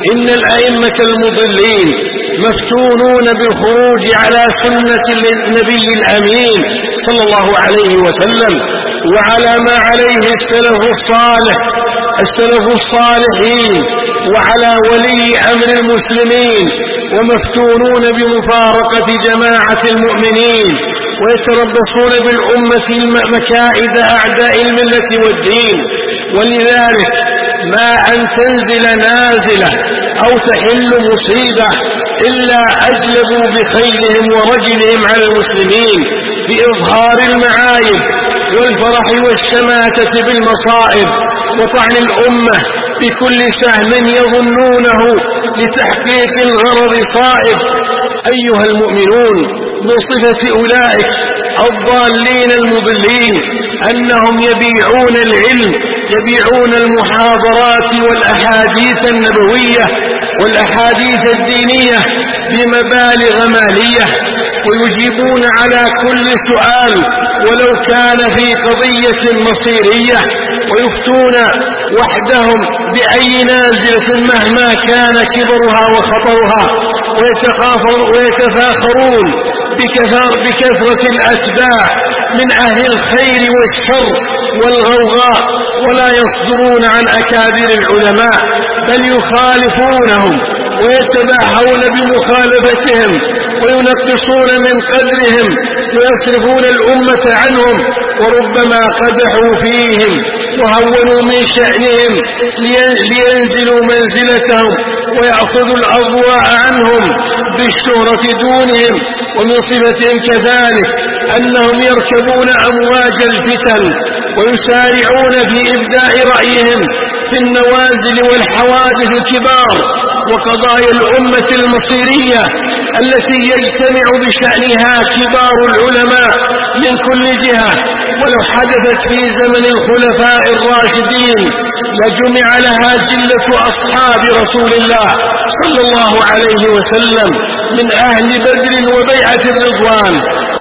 إن الأئمة المضلين مفتونون بالخروج على سنة النبي الأمين صلى الله عليه وسلم وعلى ما عليه السلف الصالحين وعلى ولي أمر المسلمين، ومفتونون بمفارقة جماعة المؤمنين، ويتربصون بالأمة مكائد أعداء الملة والدين. ولذلك ما أن تنزل نازلة أو تحل مصيبة إلا أجلبوا بخيلهم ورجلهم على المسلمين بإظهار المعايب والفرح والشماتة بالمصائب وطعن الأمة بكل سهم يظنونه لتحقيق الغرض صائب. أيها المؤمنون، من صفة أولئك الضالين المضلين أنهم يبيعون العلم، يبيعون المحاضرات والأحاديث النبوية والأحاديث الدينية بمبالغ مالية، ويجيبون على كل سؤال ولو كان في قضية مصيرية، ويفتون وحدهم بأي نازلة مهما كان كبرها وخطرها، ويتفاخرون بكثرة الأتباع من أهل الخير والشر والغوغاء، ولا يصدرون عن أكابر العلماء بل يخالفونهم ويتباهون بمخالفتهم وينقصون من قدرهم ويصرفون الأمة عنهم، وربما قدحوا فيهم وهونوا من شأنهم لينزلوا منزلتهم ويأخذوا الأضواء عنهم بالشهرة دونهم. ومن صفتهم كذلك أنهم يركبون أمواج الفتن ويسارعون في إبداء رأيهم في النوازل والحوادث الكبار وقضايا الأمة المصيرية التي يجتمع بشأنها كبار العلماء من كل جهة. ولو حدثت في زمن الخلفاء الراشدين لجمع لها جلة أصحاب رسول الله صلى الله عليه وسلم من أهل بدر وبيعة الرضوان.